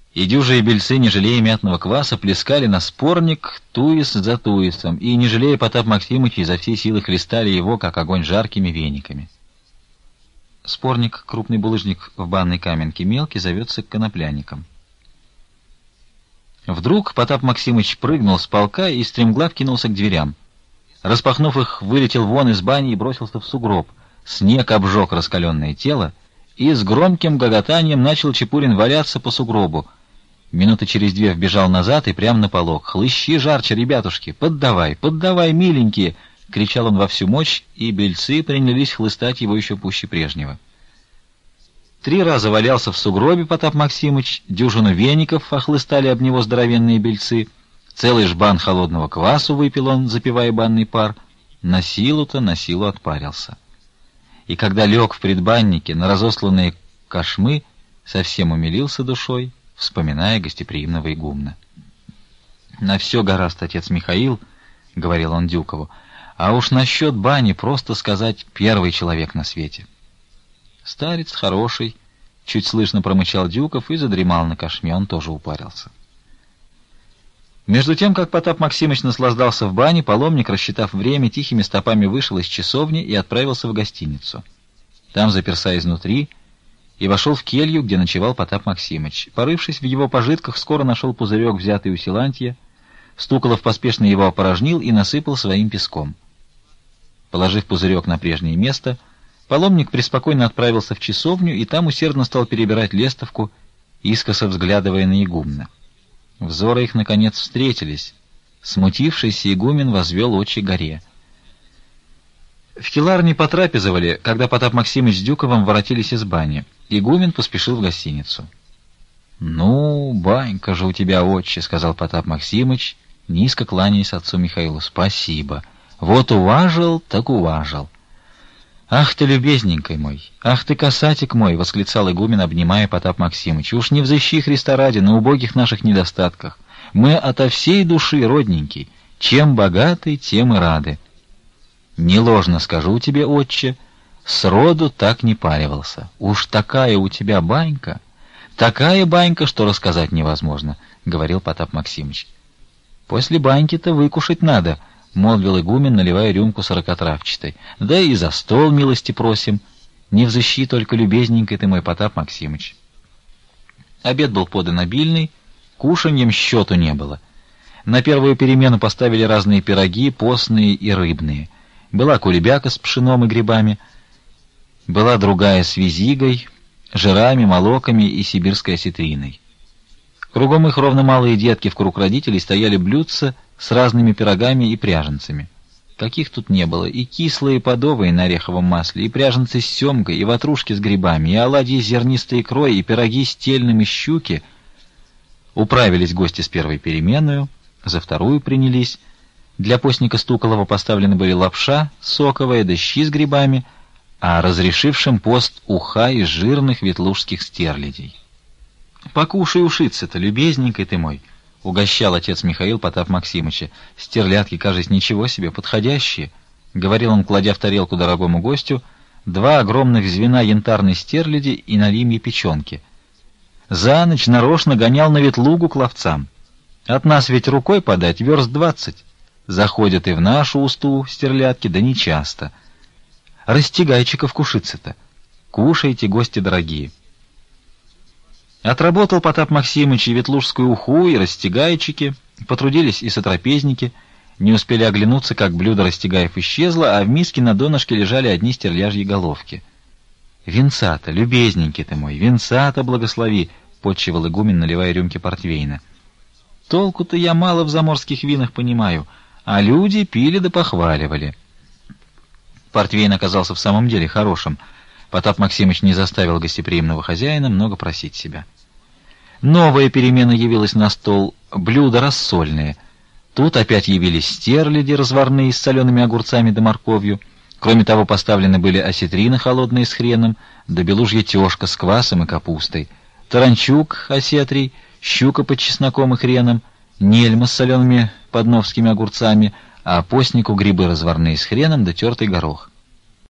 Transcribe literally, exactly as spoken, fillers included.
И дюжие бельцы, не жалея мятного кваса, плескали на спорник туис за туисом, и, не жалея Потап Максимыча, изо всей силы хлестали его, как огонь, жаркими вениками. Спорник, крупный булыжник в банной каменке, мелкий, зовется конопляником. Вдруг Потап Максимыч прыгнул с полка и стремглав кинулся к дверям. Распахнув их, вылетел вон из бани и бросился в сугроб. Снег обжег раскаленное тело, и с громким гоготанием начал Чепурин валяться по сугробу. Минуты через две вбежал назад и прямо на полок. «Хлыщи жарче, ребятушки! Поддавай, поддавай, миленькие!» — кричал он во всю мощь, и бельцы принялись хлыстать его еще пуще прежнего. Три раза валялся в сугробе Потап Максимыч, дюжину веников охлыстали об него здоровенные бельцы, целый жбан холодного квасу выпил он, запивая банный пар, на силу-то на силу отпарился. И когда лег в предбаннике на разосланные кошмы, совсем умилился душой, вспоминая гостеприимного игумна. «На все гораст, отец Михаил, — говорил он Дюкову, — а уж насчет бани просто сказать первый человек на свете». «Старец хороший», — чуть слышно промычал Дюков и задремал на кошме, он тоже упарился. Между тем, как Потап Максимыч наслаждался в бане, паломник, рассчитав время, тихими стопами вышел из часовни и отправился в гостиницу. Там заперся изнутри и вошел в келью, где ночевал Потап Максимыч. Порывшись в его пожитках, скоро нашел пузырек, взятый у Силантья. Стуколов поспешно его опорожнил и насыпал своим песком. Положив пузырек на прежнее место, паломник преспокойно отправился в часовню и там усердно стал перебирать лестовку, искоса взглядывая на игумна. Взоры их, наконец, встретились. Смутившийся игумен возвел очи горе. В келарне потрапезовали, когда Потап Максимыч с Дюковым воротились из бани. Игумен поспешил в гостиницу. «Ну, банька же у тебя, отче», — сказал Потап Максимыч, низко кланяясь отцу Михаилу. «Спасибо. Вот уважил, так уважил». «Ах ты, любезненький мой! Ах ты, касатик мой!» — восклицал игумен, обнимая Потап Максимыч. «Уж не взыщи Христа ради на убогих наших недостатках. Мы ото всей души, родненький. Чем богаты, тем и рады. Не ложно скажу тебе, отче, сроду так не паривался. Уж такая у тебя банька, такая банька, что рассказать невозможно», — говорил Потап Максимыч. «После баньки-то выкушать надо», — молвил игумен, наливая рюмку сорокотравчатой. «Да и за стол милости просим. Не взыщи только, любезненький ты мой, Потап Максимыч». Обед был подан обильный, кушаньем счету не было. На первую перемену поставили разные пироги, постные и рыбные. Была кулебяка с пшеном и грибами, была другая с визигой, жирами, молоками и сибирской осетриной. Кругом их ровно малые детки в круг родителей стояли блюдца с разными пирогами и пряженцами. Каких тут не было, и кислые подовые на ореховом масле, и пряженцы с семгой, и ватрушки с грибами, и оладьи с зернистой икрой, и пироги с тельным и щуки. Управились гости с первой переменную, за вторую принялись. Для постника Стуколова поставлены были лапша соковая да щи с грибами, а разрешившим пост уха из жирных ветлужских стерлядей. «Покушай ушицы-то, любезненький ты мой», — угощал отец Михаил Потап Максимыча. «Стерлядки, кажется, ничего себе, подходящие», — говорил он, кладя в тарелку дорогому гостю два огромных звена янтарной стерляди и налимьи печенки. «За ночь нарочно гонял на ветлугу к ловцам. От нас ведь рукой подать верст двадцать. Заходят и в нашу усту стерлядки, да нечасто. Растягайчиков кушицы-то. Кушайте, гости дорогие». Отработал Потап Максимыч и ветлужскую уху, и растягайчики, потрудились и сотрапезники, не успели оглянуться, как блюдо растягаев исчезло, а в миске на донышке лежали одни стерляжьи головки. «Венца-то, любезненький ты мой, венца-то благослови», — подчевал игумен, наливая рюмки портвейна. «Толку-то я мало в заморских винах понимаю, а люди пили да похваливали». Портвейн оказался в самом деле хорошим. Потап Максимыч не заставил гостеприимного хозяина много просить себя. Новая перемена явилась на стол, блюда рассольные. Тут опять явились стерляди разварные с солеными огурцами да морковью. Кроме того, поставлены были осетрины холодные с хреном, да белужья тёшка с квасом и капустой, таранчук осетрий, щука под чесноком и хреном, нельма с солеными подновскими огурцами, а постнику грибы разварные с хреном да тертый горох.